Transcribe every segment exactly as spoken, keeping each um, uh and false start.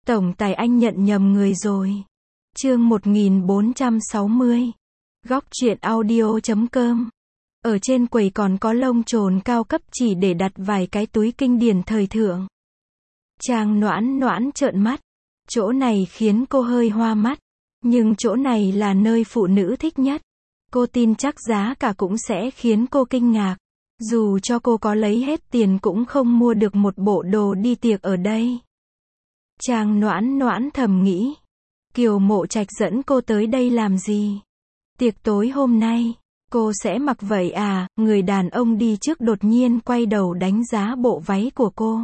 Tổng tài anh nhận nhầm người rồi. Chương một nghìn bốn trăm sáu mươi. Góc truyện audio chấm com. Ở trên quầy còn có lông trồn cao cấp chỉ để đặt vài cái túi kinh điển thời thượng. Trang Noãn Noãn trợn mắt. Chỗ này khiến cô hơi hoa mắt. Nhưng chỗ này là nơi phụ nữ thích nhất. Cô tin chắc giá cả cũng sẽ khiến cô kinh ngạc. Dù cho cô có lấy hết tiền cũng không mua được một bộ đồ đi tiệc ở đây. Trang Noãn Noãn thầm nghĩ. Kiều Mộ Trạch dẫn cô tới đây làm gì? Tiệc tối hôm nay, cô sẽ mặc vậy à? Người đàn ông đi trước đột nhiên quay đầu đánh giá bộ váy của cô.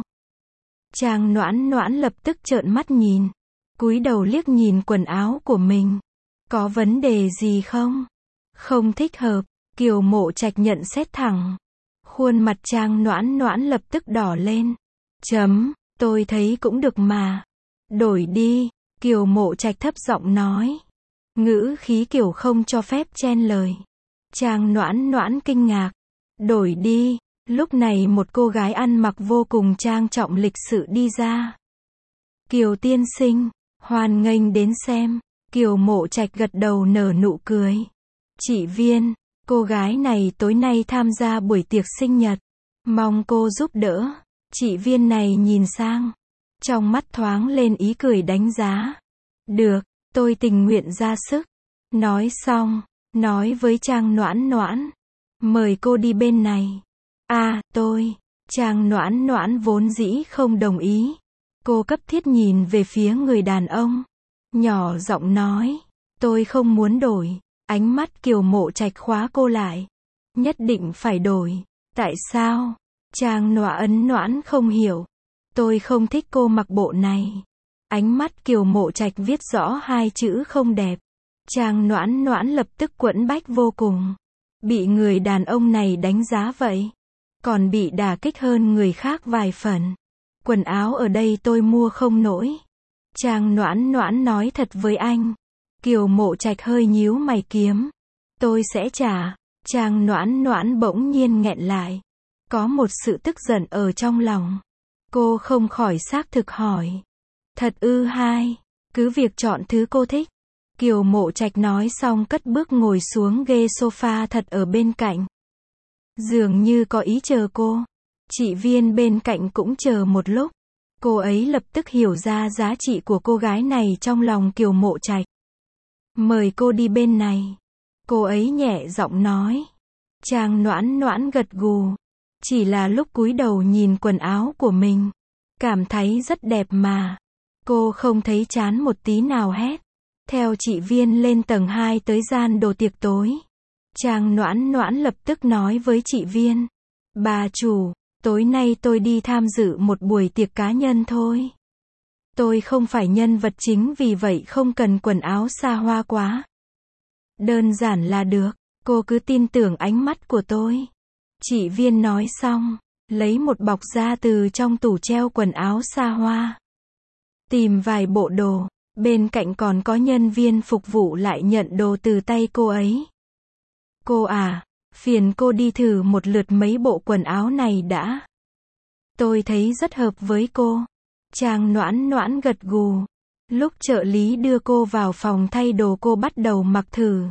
Trang Noãn Noãn lập tức trợn mắt nhìn. Cúi đầu liếc nhìn quần áo của mình. Có vấn đề gì không? Không thích hợp. Kiều Mộ Trạch nhận xét thẳng. Khuôn mặt Trang Noãn Noãn lập tức đỏ lên. Chấm, tôi thấy cũng được mà. Đổi đi. Kiều Mộ Trạch thấp giọng nói. Ngữ khí kiểu không cho phép chen lời. Trang Noãn Noãn kinh ngạc. Đổi đi. Lúc này một cô gái ăn mặc vô cùng trang trọng lịch sự đi ra. Kiều tiên sinh, hoan nghênh đến xem. Kiều Mộ Trạch gật đầu nở nụ cười. Chị Viên, cô gái này tối nay tham gia buổi tiệc sinh nhật. Mong cô giúp đỡ. Chị Viên này nhìn sang. Trong mắt thoáng lên ý cười đánh giá. Được, tôi tình nguyện ra sức. Nói xong, nói với Trang Noãn Noãn. Mời cô đi bên này. À, tôi. Trang Noãn Noãn vốn dĩ không đồng ý. Cô cấp thiết nhìn về phía người đàn ông. Nhỏ giọng nói. Tôi không muốn đổi. Ánh mắt Kiều Mộ Trạch khóa cô lại. Nhất định phải đổi. Tại sao? Trang Noãn Noãn không hiểu. Tôi không thích cô mặc bộ này. Ánh mắt Kiều Mộ Trạch viết rõ hai chữ không đẹp. Trang Noãn Noãn lập tức quẫn bách vô cùng. Bị người đàn ông này đánh giá vậy. Còn bị đả kích hơn người khác vài phần. Quần áo ở đây tôi mua không nổi. Trang Noãn Noãn nói thật với anh. Kiều Mộ Trạch hơi nhíu mày kiếm. Tôi sẽ trả. Trang Noãn Noãn bỗng nhiên nghẹn lại. Có một sự tức giận ở trong lòng. Cô không khỏi xác thực hỏi. Thật ư? Hai. Cứ việc chọn thứ cô thích. Kiều Mộ Trạch nói xong cất bước ngồi xuống ghế sofa thật ở bên cạnh. Dường như có ý chờ cô. Chị Viên bên cạnh cũng chờ một lúc. Cô ấy lập tức hiểu ra giá trị của cô gái này trong lòng Kiều Mộ Trạch. Mời cô đi bên này. Cô ấy nhẹ giọng nói. Trang Noãn Noãn gật gù. Chỉ là lúc cúi đầu nhìn quần áo của mình. Cảm thấy rất đẹp mà. Cô không thấy chán một tí nào hết. Theo chị Viên lên tầng hai tới gian đồ tiệc tối. Trang Noãn Noãn lập tức nói với chị Viên. Bà chủ, tối nay tôi đi tham dự một buổi tiệc cá nhân thôi. Tôi không phải nhân vật chính vì vậy không cần quần áo xa hoa quá. Đơn giản là được, cô cứ tin tưởng ánh mắt của tôi. Chị Viên nói xong, lấy một bọc ra từ trong tủ treo quần áo xa hoa. Tìm vài bộ đồ, bên cạnh còn có nhân viên phục vụ lại nhận đồ từ tay cô ấy. Cô à, phiền cô đi thử một lượt mấy bộ quần áo này đã. Tôi thấy rất hợp với cô. Trang Noãn Noãn gật gù. Lúc trợ lý đưa cô vào phòng thay đồ cô bắt đầu mặc thử.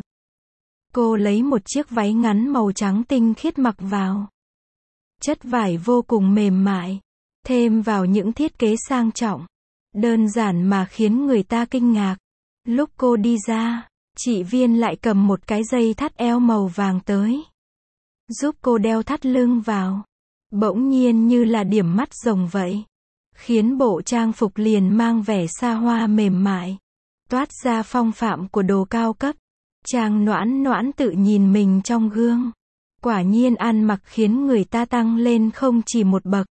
Cô lấy một chiếc váy ngắn màu trắng tinh khiết mặc vào. Chất vải vô cùng mềm mại. Thêm vào những thiết kế sang trọng. Đơn giản mà khiến người ta kinh ngạc. Lúc cô đi ra, chị Viên lại cầm một cái dây thắt eo màu vàng tới. Giúp cô đeo thắt lưng vào. Bỗng nhiên như là điểm mắt rồng vậy. Khiến bộ trang phục liền mang vẻ xa hoa mềm mại. Toát ra phong phạm của đồ cao cấp. Trang Noãn Noãn tự nhìn mình trong gương. Quả nhiên ăn mặc khiến người ta tăng lên không chỉ một bậc.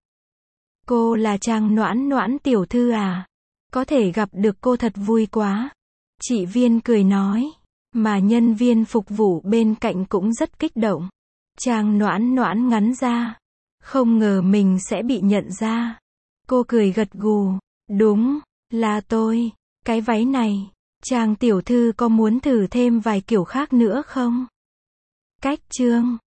Cô là Trang Noãn Noãn tiểu thư à? Có thể gặp được cô thật vui quá. Chị Viên cười nói. Mà nhân viên phục vụ bên cạnh cũng rất kích động. Trang Noãn Noãn ngắn ra. Không ngờ mình sẽ bị nhận ra. Cô cười gật gù. Đúng, là tôi. Cái váy này, Trang tiểu thư có muốn thử thêm vài kiểu khác nữa không? Cách chương